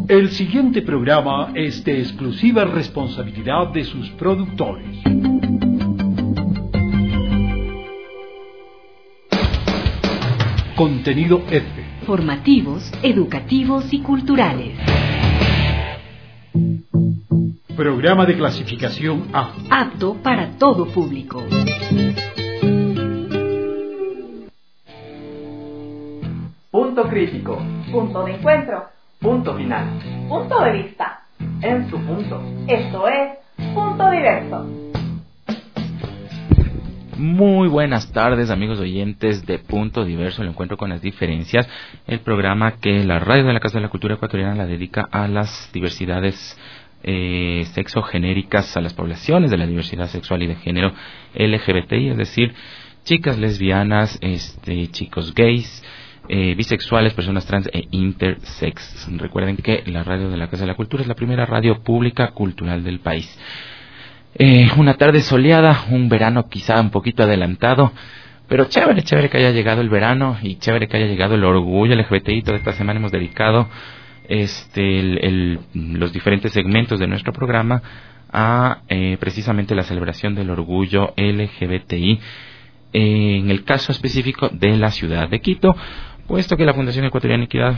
El siguiente programa es de exclusiva responsabilidad de sus productores. Contenido F. Formativos, educativos y culturales. Programa de clasificación A. Apto para todo público. Punto crítico. Punto de encuentro. Punto final. Punto de vista. En su punto. Esto es Punto Diverso. Muy buenas tardes, amigos oyentes de Punto Diverso, el encuentro con las diferencias, el programa que la radio de la Casa de la Cultura Ecuatoriana la dedica a las diversidades sexogenéricas, a las poblaciones de la diversidad sexual y de género LGBTI, es decir, chicas lesbianas, chicos gays, bisexuales, personas trans e intersex. Recuerden que la radio de la Casa de la Cultura es la primera radio pública cultural del país. Una tarde soleada, un verano quizá un poquito adelantado, pero chévere que haya llegado el verano y chévere que haya llegado el orgullo LGBTI. Toda esta semana hemos dedicado los diferentes segmentos de nuestro programa a precisamente la celebración del orgullo LGBTI, en el caso específico de la ciudad de Quito, puesto que la Fundación Ecuatoriana Equidad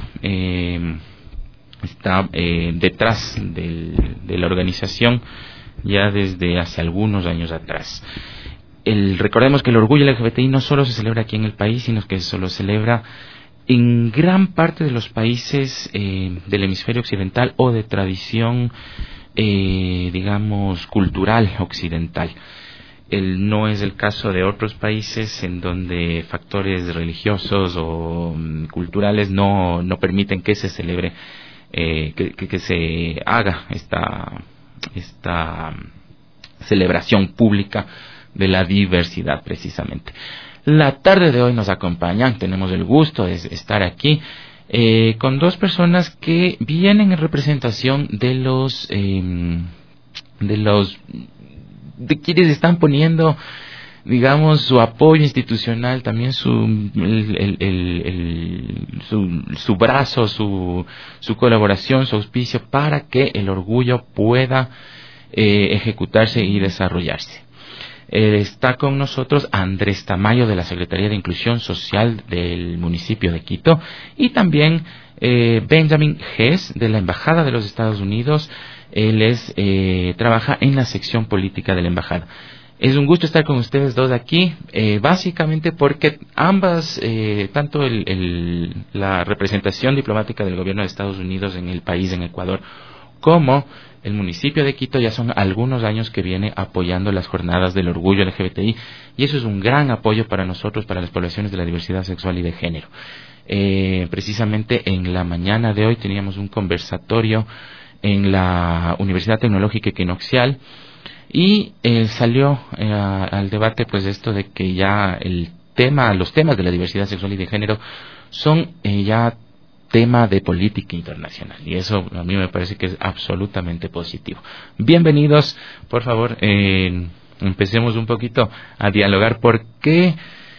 está detrás de la organización ya desde hace algunos años atrás. Recordemos que el orgullo LGBTI no solo se celebra aquí en el país, sino que se lo celebra en gran parte de los países del hemisferio occidental o de tradición, digamos, cultural occidental. No es el caso de otros países en donde factores religiosos o culturales no permiten que se celebre, que se haga esta celebración pública de la diversidad precisamente. La tarde de hoy nos acompañan, tenemos el gusto de estar aquí con dos personas que vienen en representación de quienes están poniendo, digamos, su apoyo institucional, también su brazo, su colaboración, su auspicio para que el orgullo pueda ejecutarse y desarrollarse. Está con nosotros Andrés Tamayo de la Secretaría de Inclusión Social del municipio de Quito y también Benjamin Hess de la Embajada de los Estados Unidos. Él trabaja en la sección política de la embajada. Es un gusto estar con ustedes dos aquí, básicamente porque ambas, tanto la representación diplomática del gobierno de Estados Unidos en el país, en Ecuador, como el municipio de Quito, ya son algunos años que viene apoyando las jornadas del orgullo LGBTI, y eso es un gran apoyo para nosotros, para las poblaciones de la diversidad sexual y de género. Precisamente en la mañana de hoy teníamos un conversatorio en la Universidad Tecnológica Equinoccial y salió al debate pues esto de que ya los temas de la diversidad sexual y de género son ya tema de política internacional, y eso a mí me parece que es absolutamente positivo. Bienvenidos, por favor, empecemos un poquito a dialogar por qué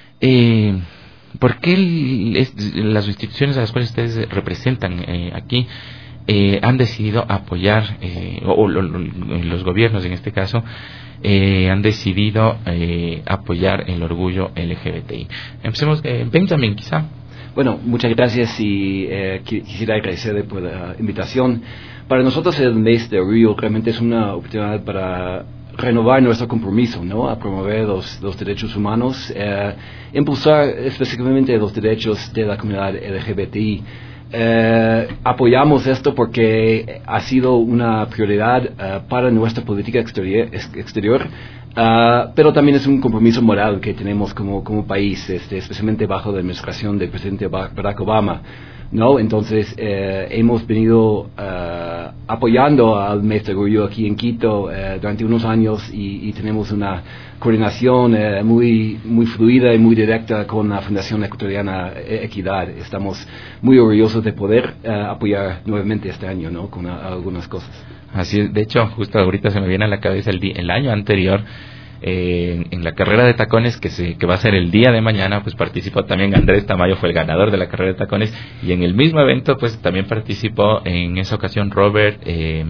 las instituciones a las cuales ustedes representan aquí han decidido apoyar, o los gobiernos en este caso, han decidido apoyar el orgullo LGBTI. Empecemos, Benjamin, quizá. Bueno, muchas gracias y quisiera agradecerle por la invitación. Para nosotros el mes de orgullo realmente es una oportunidad para renovar nuestro compromiso, ¿no?, a promover los derechos humanos, impulsar específicamente los derechos de la comunidad LGBTI. Apoyamos esto porque ha sido una prioridad para nuestra política exterior, pero también es un compromiso moral que tenemos como país, especialmente bajo la administración del presidente Barack Obama, ¿no? Entonces hemos venido apoyando al mes de orgullo aquí en Quito durante unos años y tenemos una coordinación muy fluida y muy directa con la Fundación Ecuatoriana Equidad. Estamos muy orgullosos de poder apoyar nuevamente este año, ¿no?, con algunas cosas. Así es. De hecho, justo ahorita se me viene a la cabeza el año anterior En la carrera de tacones que va a ser el día de mañana, pues participó también Andrés Tamayo, fue el ganador de la carrera de tacones, y en el mismo evento pues también participó en esa ocasión Robert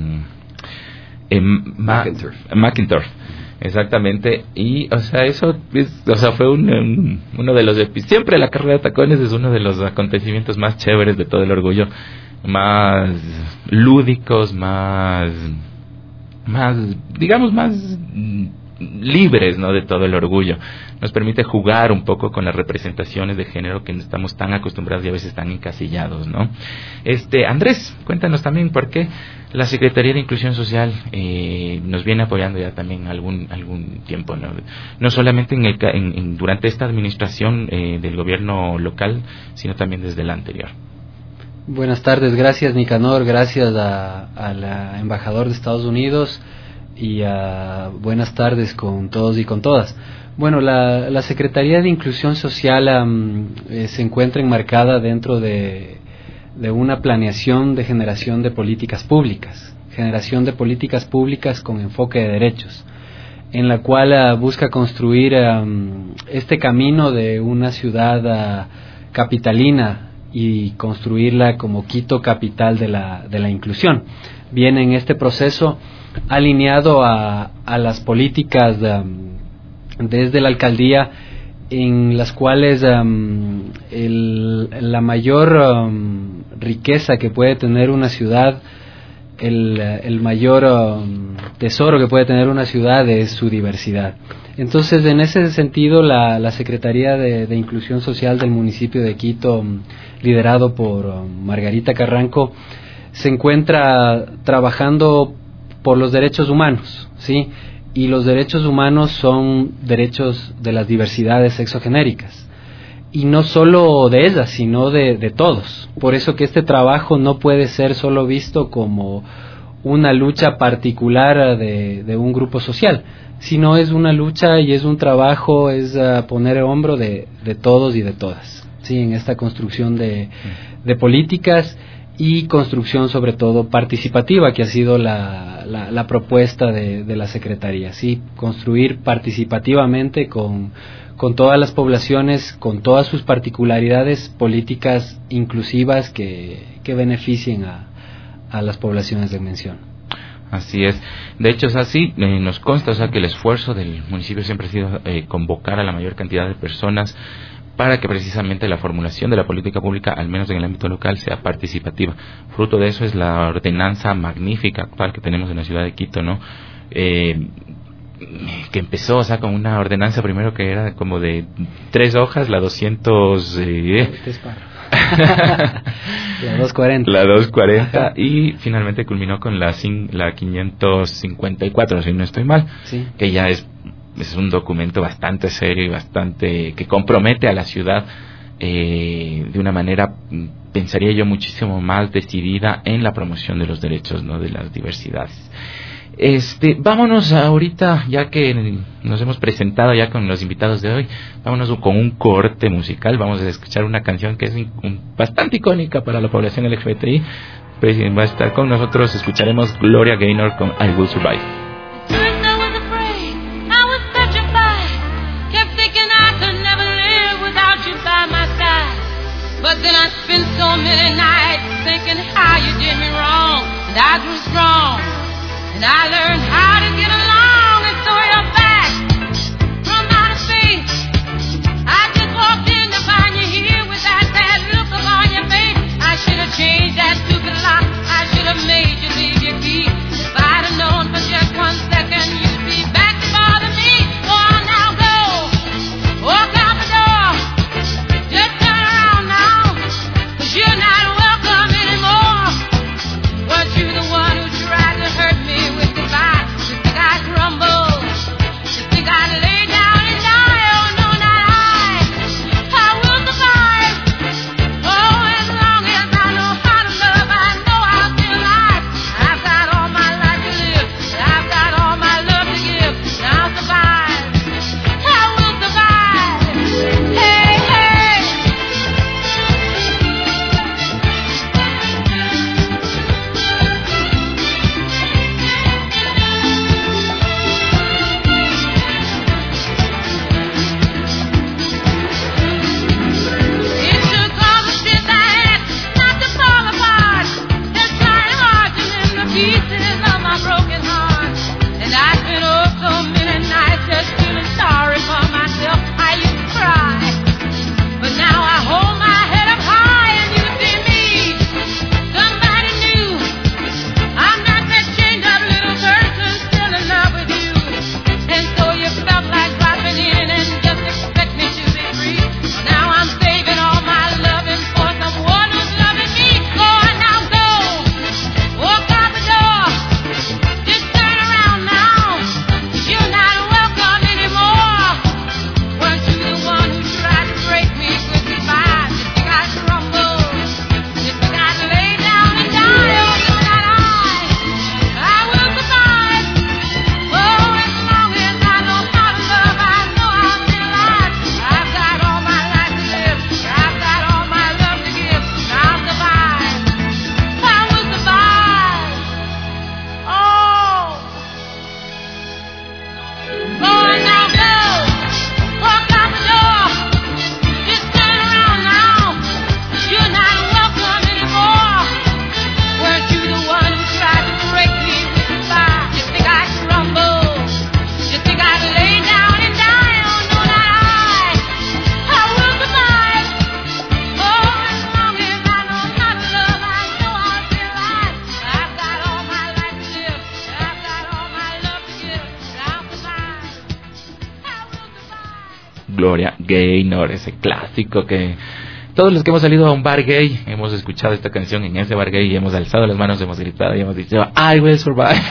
McIntyre. Exactamente, y o sea, eso fue uno de los siempre la carrera de tacones es uno de los acontecimientos más chéveres de todo el orgullo, más lúdicos, más digamos más libres, ¿no?, de todo el orgullo. Nos permite jugar un poco con las representaciones de género que no estamos tan acostumbrados y a veces tan encasillados, ¿no? Andrés, cuéntanos también por qué la Secretaría de Inclusión Social nos viene apoyando ya también algún tiempo, ¿no? No solamente durante esta administración del gobierno local, sino también desde la anterior. Buenas tardes, gracias Nicanor, gracias al embajador de Estados Unidos y buenas tardes con todos y con todas. Bueno, la Secretaría de Inclusión Social se encuentra enmarcada dentro de una planeación de generación de políticas públicas con enfoque de derechos, en la cual busca construir este camino de una ciudad capitalina y construirla como Quito capital de la inclusión. Viene en este proceso alineado a las políticas desde la alcaldía, en las cuales la mayor riqueza que puede tener una ciudad, el mayor tesoro que puede tener una ciudad es su diversidad. Entonces, en ese sentido, la Secretaría de Inclusión Social del municipio de Quito, liderado por Margarita Carranco, se encuentra trabajando por los derechos humanos, ¿sí? Y los derechos humanos son derechos de las diversidades sexogenéricas, y no solo de ellas, sino de todos. Por eso que este trabajo no puede ser solo visto como una lucha particular de un grupo social, sino es una lucha y es un trabajo, es poner el hombro de todos y de todas, ¿sí? En esta construcción de políticas y construcción sobre todo participativa, que ha sido la propuesta de la Secretaría, ¿sí? Construir participativamente con todas las poblaciones, con todas sus particularidades, políticas inclusivas que beneficien a las poblaciones de mención. Así es. De hecho, es así, nos consta, o sea, que el esfuerzo del municipio siempre ha sido convocar a la mayor cantidad de personas para que precisamente la formulación de la política pública, al menos en el ámbito local, sea participativa. Fruto de eso es la ordenanza magnífica actual que tenemos en la ciudad de Quito, ¿no? Que empezó, o sea, con una ordenanza primero que era como de 3 hojas, la 200... La 240. La 240 y finalmente culminó con la 554, si no estoy mal, sí. Que ya es un documento bastante serio y bastante que compromete a la ciudad de una manera, pensaría yo, muchísimo más decidida en la promoción de los derechos, ¿no?, de las diversidades. Vámonos ahorita, ya que nos hemos presentado ya con los invitados de hoy, vámonos con un corte musical. Vamos a escuchar una canción que es bastante icónica para la población LGBTI. Pues va a estar con nosotros, escucharemos Gloria Gaynor con I Will Survive. And I learned how to get along and throw your back from outer space. I just walked in to find you here with that sad look on your face. I should have changed that stupid lock. I should have made you leave your key. If I'd have known for just 1 second you'd be back to bother me. Go on now, go. Walk out the door. Just turn around now. 'Cause you're not welcome anymore. Weren't you the one who tried to hurt me with the Gloria Gaynor, ese clásico que todos los que hemos salido a un bar gay hemos escuchado esta canción en ese bar gay y hemos alzado las manos, hemos gritado y hemos dicho I will survive.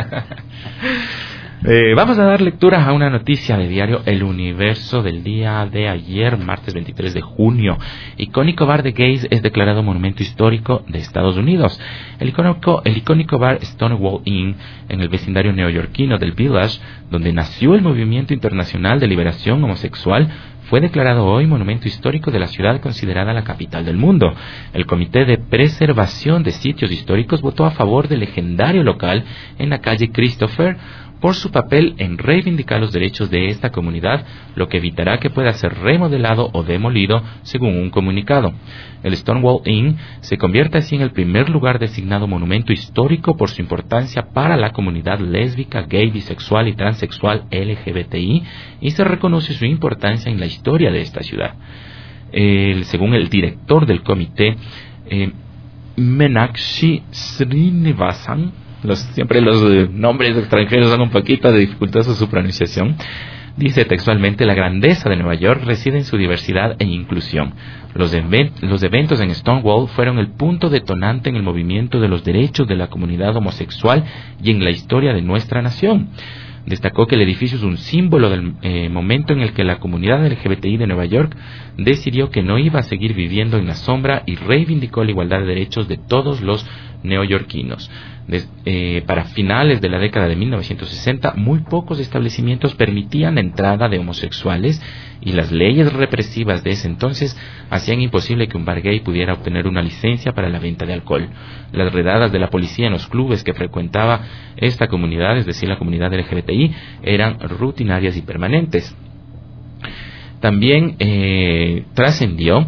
Vamos a dar lectura a una noticia de diario El Universo del día de ayer, martes 23 de junio. Icónico bar de gays es declarado monumento histórico de Estados Unidos. El icónico bar Stonewall Inn, en el vecindario neoyorquino del Village, donde nació el movimiento internacional de liberación homosexual, fue declarado hoy monumento histórico de la ciudad considerada la capital del mundo. El Comité de Preservación de Sitios Históricos votó a favor del legendario local en la calle Christopher por su papel en reivindicar los derechos de esta comunidad, lo que evitará que pueda ser remodelado o demolido, según un comunicado. El Stonewall Inn se convierte así en el primer lugar designado monumento histórico por su importancia para la comunidad lésbica, gay, bisexual y transexual LGBTI, y se reconoce su importancia en la historia de esta ciudad. Según el director del comité, Meenakshi Srinivasan, siempre los nombres extranjeros son un poquito dificultosos su pronunciación. Dice textualmente: la grandeza de Nueva York reside en su diversidad e inclusión. Los eventos en Stonewall fueron el punto detonante en el movimiento de los derechos de la comunidad homosexual y en la historia de nuestra nación. Destacó que el edificio es un símbolo del momento en el que la comunidad LGBTI de Nueva York decidió que no iba a seguir viviendo en la sombra y reivindicó la igualdad de derechos de todos los neoyorquinos. Para finales de la década de 1960, muy pocos establecimientos permitían la entrada de homosexuales y las leyes represivas de ese entonces hacían imposible que un bar gay pudiera obtener una licencia para la venta de alcohol. Las redadas de la policía en los clubes que frecuentaba esta comunidad, es decir, la comunidad LGBTI, eran rutinarias y permanentes. También trascendió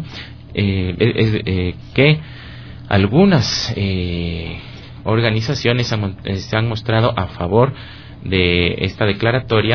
que algunas organizaciones se han mostrado a favor de esta declaratoria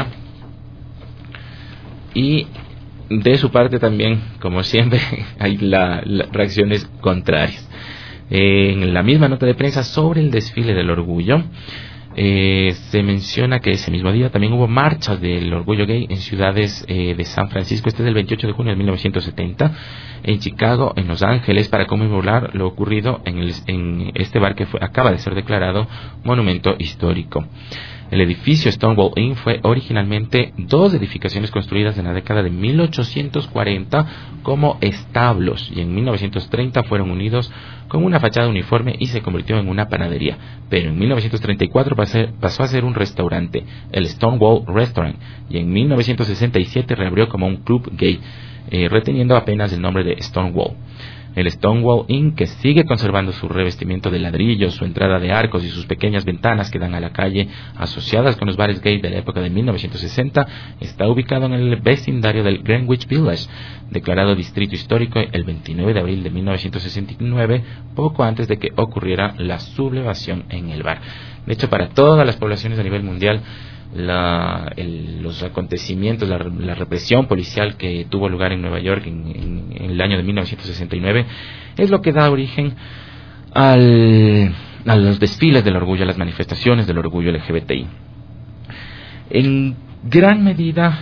y de su parte también, como siempre, hay las reacciones contrarias. En la misma nota de prensa sobre el desfile del orgullo, se menciona que ese mismo día también hubo marchas del orgullo gay en ciudades de San Francisco, este es el 28 de junio de 1970, en Chicago, en Los Ángeles, para conmemorar lo ocurrido en este bar que acaba de ser declarado monumento histórico. El edificio Stonewall Inn fue originalmente dos edificaciones construidas en la década de 1840 como establos y en 1930 fueron unidos con una fachada uniforme y se convirtió en una panadería. Pero en 1934 pasó a ser un restaurante, el Stonewall Restaurant, y en 1967 reabrió como un club gay, reteniendo apenas el nombre de Stonewall. El Stonewall Inn, que sigue conservando su revestimiento de ladrillos, su entrada de arcos y sus pequeñas ventanas que dan a la calle asociadas con los bares gay de la época de 1960, está ubicado en el vecindario del Greenwich Village, declarado distrito histórico el 29 de abril de 1969, poco antes de que ocurriera la sublevación en el bar. De hecho, para todas las poblaciones a nivel mundial, los acontecimientos, la represión policial que tuvo lugar en Nueva York en el año de 1969 es lo que da origen a los desfiles del orgullo, a las manifestaciones del orgullo LGBTI. En gran medida,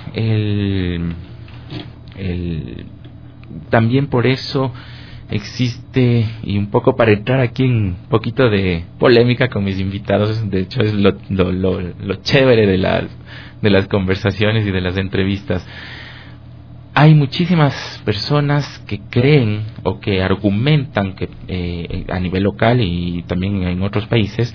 también por eso existe, y un poco para entrar aquí en un poquito de polémica con mis invitados, de hecho es lo chévere de las conversaciones y de las entrevistas. Hay muchísimas personas que creen o que argumentan que a nivel local y también en otros países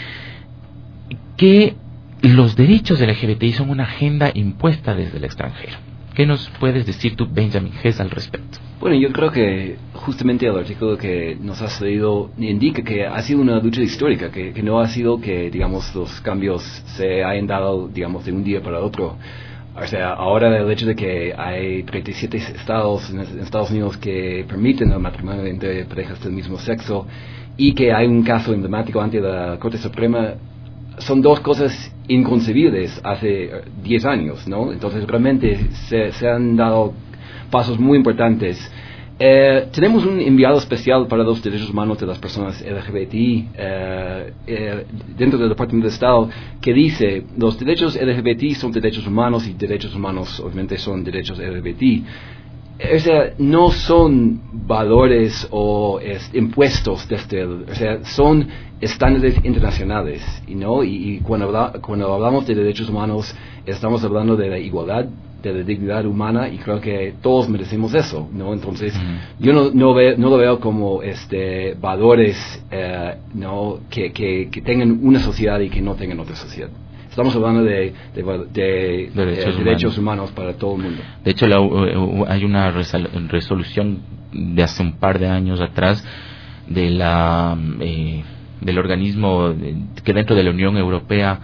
que los derechos LGBTI son una agenda impuesta desde el extranjero. ¿Qué nos puedes decir tú, Benjamin Hess, al respecto? Bueno, yo creo que justamente el artículo que nos has leído indica que ha sido una lucha histórica, que no ha sido que, digamos, los cambios se hayan dado, digamos, de un día para otro. O sea, ahora el hecho de que hay 37 estados en Estados Unidos que permiten el matrimonio entre parejas del mismo sexo y que hay un caso emblemático ante la Corte Suprema, son dos cosas inconcebibles hace 10 años, ¿no? Entonces realmente se han dado pasos muy importantes Tenemos un enviado especial para los derechos humanos de las personas LGBTI dentro del Departamento de Estado que dice los derechos LGBTI son derechos humanos y derechos humanos obviamente son derechos LGBTI. O sea, no son valores o impuestos son estándares internacionales, ¿no? Y cuando hablamos de derechos humanos estamos hablando de la igualdad, de la dignidad humana, y creo que todos merecemos eso, ¿no? Entonces, yo no lo veo como valores ¿no? que tengan una sociedad y que no tengan otra sociedad. Estamos hablando de derechos humanos para todo el mundo. De hecho, hay una resolución de hace un par de años atrás de del organismo que dentro de la Unión Europea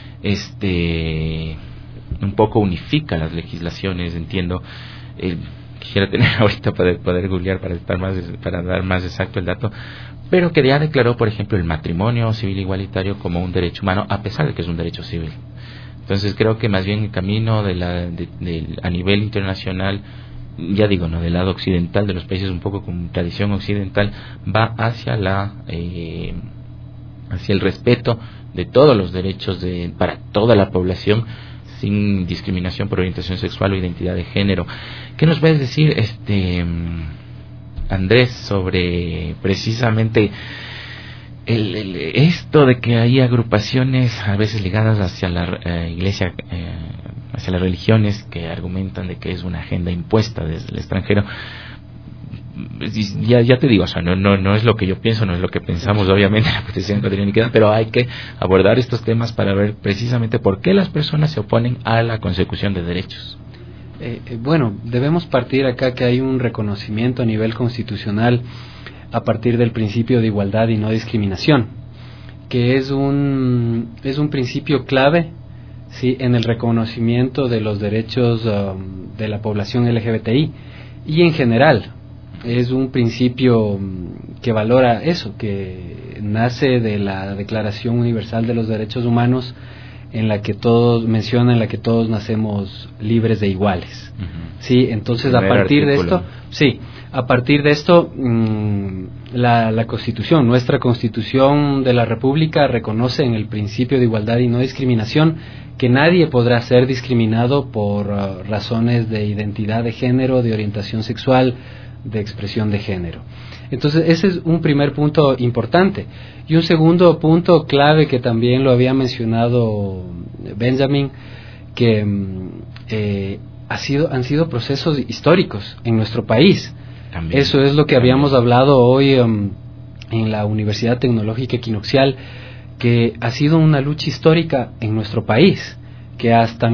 un poco unifica las legislaciones, entiendo. Quisiera tener ahorita poder googlear para dar más exacto el dato, pero que ya declaró, por ejemplo, el matrimonio civil igualitario como un derecho humano, a pesar de que es un derecho civil. Entonces creo que más bien el camino a nivel internacional, ya digo, no del lado occidental de los países un poco con tradición occidental, va hacia el respeto de todos los derechos para toda la población, sin discriminación por orientación sexual o identidad de género. ¿Qué nos puedes decir, Andrés, sobre precisamente esto de que hay agrupaciones a veces ligadas hacia la iglesia, hacia las religiones, que argumentan de que es una agenda impuesta desde el extranjero? Ya te digo, o sea, no es lo que yo pienso, no es lo que pensamos obviamente en la protección de patria y iniquidad, pero hay que abordar estos temas para ver precisamente por qué las personas se oponen a la consecución de derechos. Bueno, debemos partir acá que hay un reconocimiento a nivel constitucional a partir del principio de igualdad y no discriminación, que es un principio clave, sí, en el reconocimiento de los derechos de la población LGBTI y en general. Es un principio que valora eso, que nace de la Declaración Universal de los Derechos Humanos, en la que todos nacemos libres de iguales. Sí, entonces a partir de esto, la Constitución, nuestra Constitución de la República reconoce en el principio de igualdad y no discriminación que nadie podrá ser discriminado por razones de identidad de género, de orientación sexual, de expresión de género. Entonces ese es un primer punto importante. Y un segundo punto clave que también lo había mencionado Benjamin, que han sido procesos históricos en nuestro país. También. Eso es lo que habíamos hablado hoy en la Universidad Tecnológica Equinoccial, que ha sido una lucha histórica en nuestro país, que hasta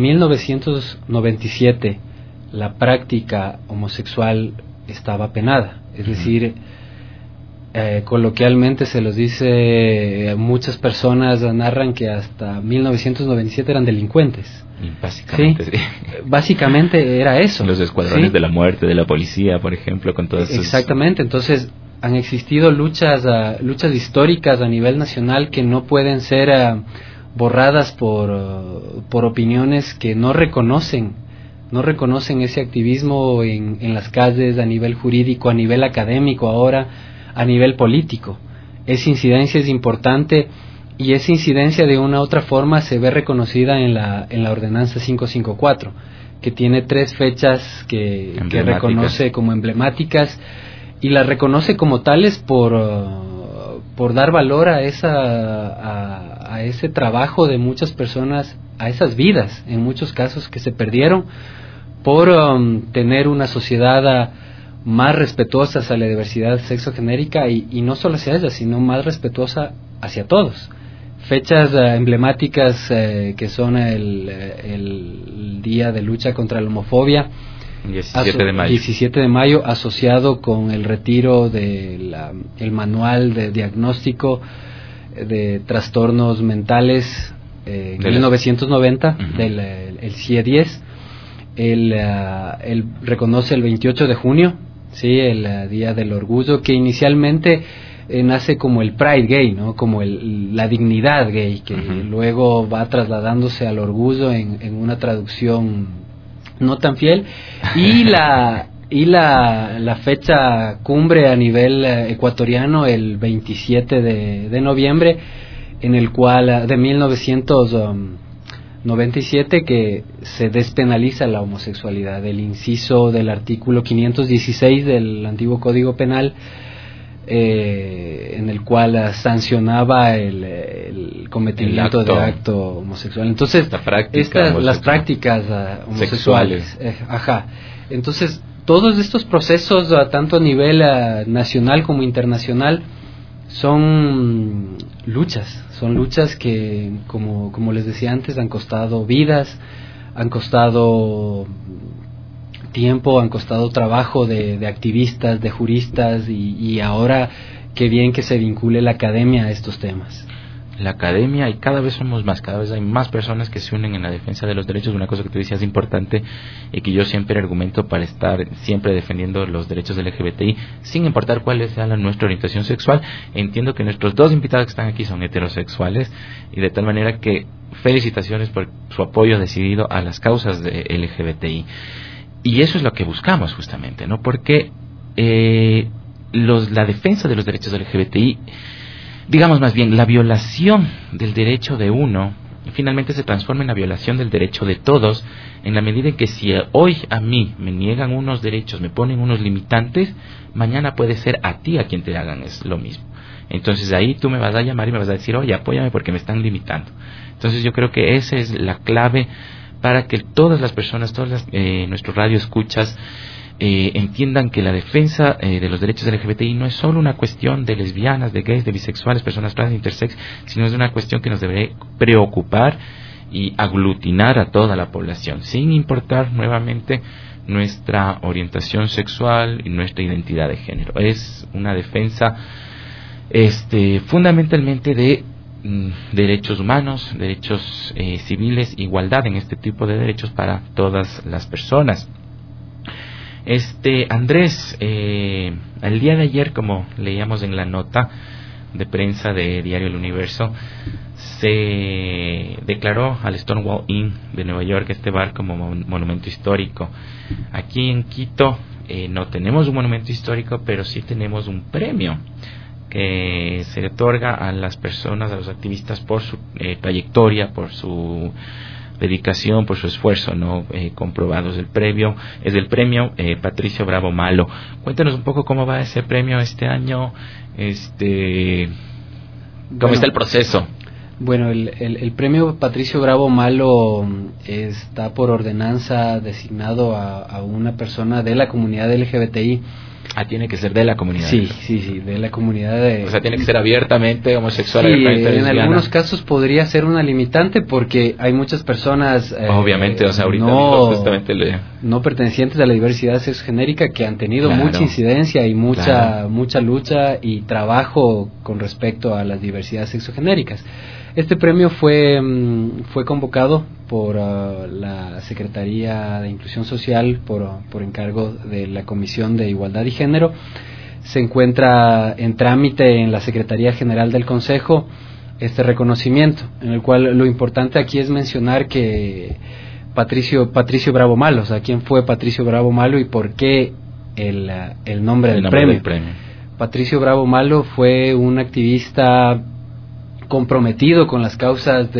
1997 la práctica homosexual estaba penada, es decir, coloquialmente se los dice, muchas personas narran que hasta 1997 eran delincuentes. Básicamente, ¿sí? Básicamente era eso. Los escuadrones de la muerte de la policía, por ejemplo, con todas esas... Exactamente, entonces han existido luchas históricas a nivel nacional que no pueden ser borradas por opiniones que no reconocen ese activismo en las calles, a nivel jurídico, a nivel académico ahora, a nivel político. Esa incidencia es importante y esa incidencia de una u otra forma se ve reconocida en la Ordenanza 554, que tiene 3 fechas que reconoce como emblemáticas y las reconoce como tales por dar valor a ese trabajo de muchas personas, a esas vidas, en muchos casos que se perdieron, por tener una sociedad más respetuosa hacia la diversidad sexogenérica y no solo hacia ella, sino más respetuosa hacia todos. Fechas emblemáticas que son el Día de Lucha contra la Homofobia, 17 de mayo, asociado con el retiro del el manual de diagnóstico de trastornos mentales en 1990, el CIE-10. Él reconoce el 28 de junio, sí, el Día del Orgullo, que inicialmente nace como el Pride Gay, ¿no? Como la dignidad gay, que luego va trasladándose al orgullo en una traducción no tan fiel, y Y la fecha cumbre a nivel ecuatoriano, el 27 de noviembre, en el cual, de 1997, que se despenaliza la homosexualidad. El inciso del artículo 516 del antiguo Código Penal, en el cual sancionaba el cometimiento de acto homosexual. Entonces, las prácticas homosexuales. Entonces, todos estos procesos, tanto a nivel nacional como internacional, son luchas que, como les decía antes, han costado vidas, han costado tiempo, han costado trabajo de activistas, de juristas, y ahora qué bien que se vincule la academia a estos temas. La academia, y cada vez somos más, cada vez hay más personas que se unen en la defensa de los derechos. Una cosa que tú decías importante y que yo siempre argumento para estar siempre defendiendo los derechos del LGBTI, sin importar cuál sea nuestra orientación sexual. Entiendo que nuestros dos invitados que están aquí son heterosexuales, y de tal manera que felicitaciones por su apoyo decidido a las causas de LGBTI. Y eso es lo que buscamos justamente, ¿no? Porque la defensa de los derechos del LGBTI, digamos más bien, la violación del derecho de uno finalmente se transforma en la violación del derecho de todos, en la medida en que si hoy a mí me niegan unos derechos, me ponen unos limitantes, mañana puede ser a ti a quien te hagan es lo mismo. Entonces ahí tú me vas a llamar y me vas a decir, oye, apóyame porque me están limitando. Entonces yo creo que esa es la clave para que todas las personas, nuestros radioescuchas, entiendan que la defensa de los derechos LGBTI no es solo una cuestión de lesbianas, de gays, de bisexuales, personas trans, intersex, sino es una cuestión que nos debe preocupar y aglutinar a toda la población, sin importar nuevamente nuestra orientación sexual y nuestra identidad de género. Es una defensa fundamentalmente de derechos humanos, derechos civiles, igualdad en este tipo de derechos para todas las personas. Andrés, el día de ayer, como leíamos en la nota de prensa de Diario El Universo, se declaró al Stonewall Inn de Nueva York, este bar, como monumento histórico. Aquí en Quito no tenemos un monumento histórico, pero sí tenemos un premio que se le otorga a las personas, a los activistas, por su trayectoria, por su dedicación, por su esfuerzo, ¿no? Comprobados. El premio es el premio Patricio Bravo Malo. Cuéntanos un poco cómo va ese premio este año, cómo está el proceso. Bueno, el premio Patricio Bravo Malo está por ordenanza designado a una persona de la comunidad LGBTI. Tiene que ser de la comunidad. Sí, de la comunidad. O sea, tiene que ser abiertamente homosexual. Sí, en algunos casos podría ser una limitante porque hay muchas personas obviamente, o sea, ahorita justamente no pertenecientes a la diversidad sexogenérica que han tenido mucha incidencia y mucha lucha y trabajo con respecto a las diversidades sexogenéricas. Este premio fue convocado por la Secretaría de Inclusión Social por encargo de la Comisión de Igualdad y Género. Se encuentra en trámite en la Secretaría General del Consejo este reconocimiento, en el cual lo importante aquí es mencionar que Patricio Bravo Malo, o sea, quién fue Patricio Bravo Malo y por qué el nombre del premio. Patricio Bravo Malo fue un activista comprometido con las causas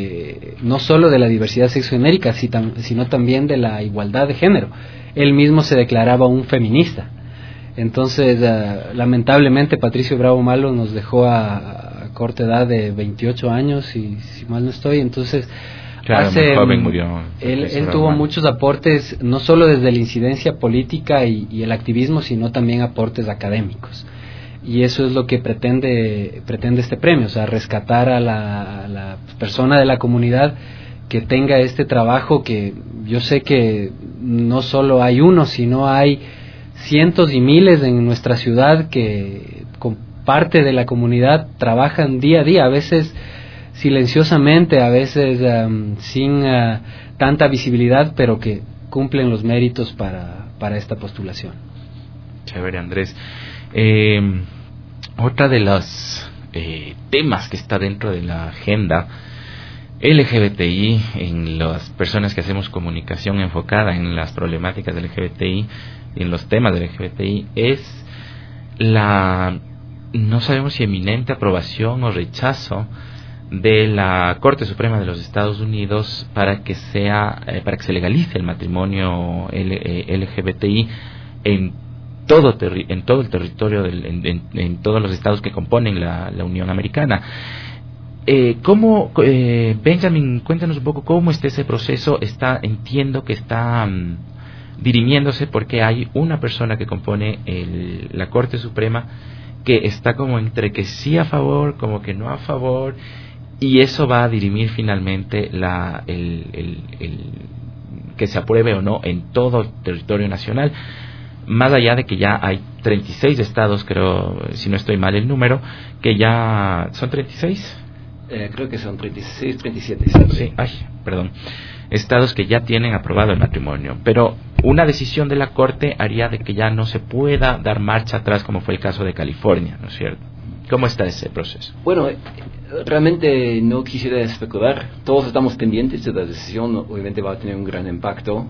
no solo de la diversidad sexogenérica, sino también de la igualdad de género. Él mismo se declaraba un feminista. Entonces, lamentablemente, Patricio Bravo Malo nos dejó a corta edad de 28 años, y si mal no estoy. Entonces, muy joven murió. Él tuvo muchos aportes, no solo desde la incidencia política y el activismo, sino también aportes académicos. Y eso es lo que pretende este premio, o sea, rescatar a la persona de la comunidad que tenga este trabajo, que yo sé que no solo hay uno, sino hay cientos y miles en nuestra ciudad que con parte de la comunidad trabajan día a día, a veces silenciosamente, a veces sin tanta visibilidad, pero que cumplen los méritos para esta postulación. Chévere, Andrés. Otra de los temas que está dentro de la agenda LGBTI, en las personas que hacemos comunicación enfocada en las problemáticas del LGBTI, en los temas del LGBTI, es la, no sabemos si eminente aprobación o rechazo de la Corte Suprema de los Estados Unidos para que se legalice el matrimonio LGBTI en todo el territorio en todos los estados que componen la Unión Americana. Benjamin, cuéntanos un poco cómo está ese proceso. Entiendo que está dirimiéndose porque hay una persona que compone la Corte Suprema que está como entre que sí a favor, como que no a favor, y eso va a dirimir finalmente que se apruebe o no en todo el territorio nacional, más allá de que ya hay 36 estados, creo, si no estoy mal el número, que ya son 36. Creo que son 36, 37. Sí, perdón. Estados que ya tienen aprobado el matrimonio, pero una decisión de la Corte haría de que ya no se pueda dar marcha atrás, como fue el caso de California, ¿no es cierto? ¿Cómo está ese proceso? Bueno, realmente no quisiera especular. Todos estamos pendientes de la decisión. Obviamente va a tener un gran impacto.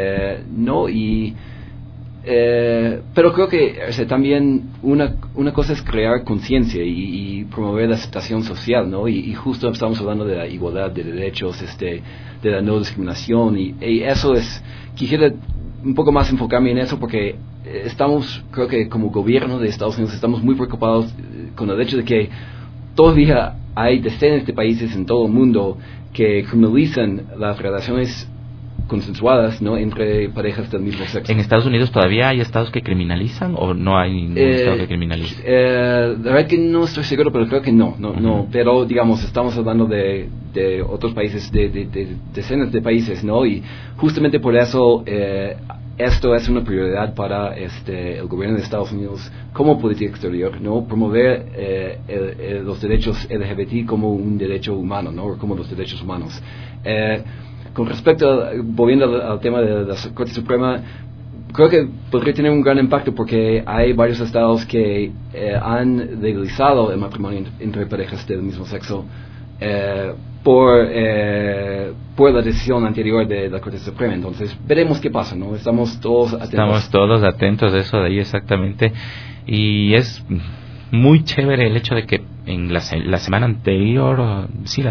Pero creo que también una cosa es crear conciencia y promover la aceptación social, ¿no? Y justo estamos hablando de la igualdad de derechos, de la no discriminación, y eso es, quisiera un poco más enfocarme en eso porque creo que como gobierno de Estados Unidos estamos muy preocupados con el hecho de que todavía hay decenas de países en todo el mundo que criminalizan las relaciones consensuadas, ¿no?, entre parejas del mismo sexo. ¿En Estados Unidos todavía hay estados que criminalizan o no hay ningún estado que criminalice? La verdad que no estoy seguro, pero creo que no. Pero digamos, estamos hablando de otros países, de decenas de países, ¿no? Y justamente por eso esto es una prioridad para el gobierno de Estados Unidos como política exterior, ¿no? Promover los derechos LGBT como un derecho humano, ¿no? Como los derechos humanos. Con respecto, volviendo al tema de la Corte Suprema, creo que podría tener un gran impacto porque hay varios estados que han legalizado el matrimonio entre parejas del mismo sexo por la decisión anterior de la Corte Suprema. Entonces, veremos qué pasa, ¿no? Estamos todos atentos de eso de ahí exactamente. Y es muy chévere el hecho de que en la semana anterior,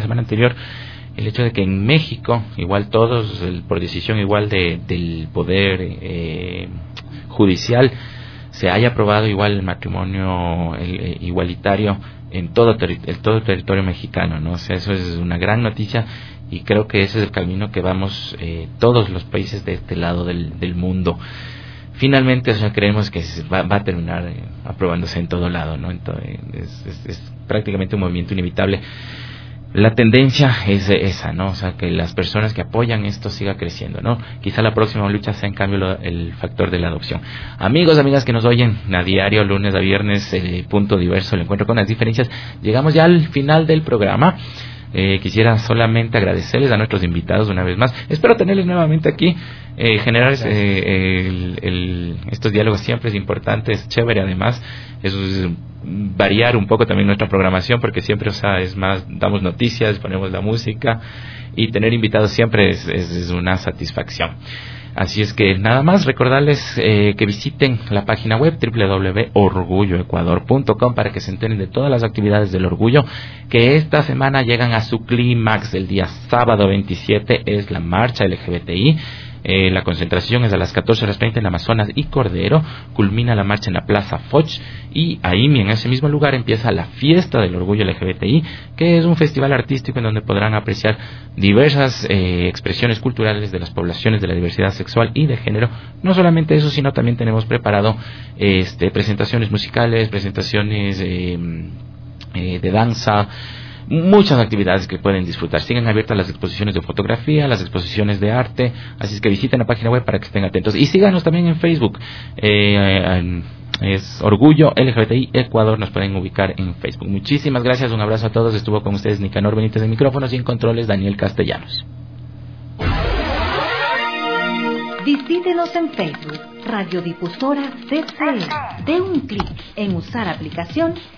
el hecho de que en México, igual todos, por decisión igual del poder judicial, se haya aprobado igual el matrimonio igualitario en todo el territorio mexicano, ¿no? O sea, eso es una gran noticia y creo que ese es el camino que vamos todos los países de este lado del mundo. Finalmente, o sea, creemos que va a terminar aprobándose en todo lado, ¿no? Entonces, es prácticamente un movimiento inevitable. La tendencia es esa, ¿no? O sea, que las personas que apoyan esto siga creciendo, ¿no? Quizá la próxima lucha sea en cambio el factor de la adopción. Amigos, amigas que nos oyen a diario, lunes a viernes, Punto Diverso, el encuentro con las diferencias. Llegamos ya al final del programa. Quisiera solamente agradecerles a nuestros invitados una vez más. Espero tenerles nuevamente aquí. Generar estos diálogos siempre es importante, es chévere además. Eso es variar un poco también nuestra programación porque siempre, o sea, es más, damos noticias, ponemos la música y tener invitados siempre es una satisfacción. Así es que nada más recordarles que visiten la página web www.orgulloecuador.com para que se enteren de todas las actividades del orgullo que esta semana llegan a su clímax. El día sábado 27 es la marcha LGBTI. La concentración es a las 14:30 en Amazonas y Cordero. Culmina la marcha en la Plaza Foch y ahí en ese mismo lugar empieza la fiesta del orgullo LGBTI, que es un festival artístico en donde podrán apreciar diversas expresiones culturales de las poblaciones de la diversidad sexual y de género. No solamente eso, sino también tenemos preparado presentaciones musicales, presentaciones de danza, muchas actividades que pueden disfrutar. Siguen abiertas las exposiciones de fotografía, las exposiciones de arte, así es que visiten la página web para que estén atentos y síganos también en Facebook. Es Orgullo LGBTI Ecuador, nos pueden ubicar en Facebook. Muchísimas gracias, un abrazo a todos. Estuvo con ustedes Nicanor Benítez en micrófonos y en controles Daniel Castellanos. Visítenos en Facebook, Radiodifusora CCE. De un clic en usar aplicación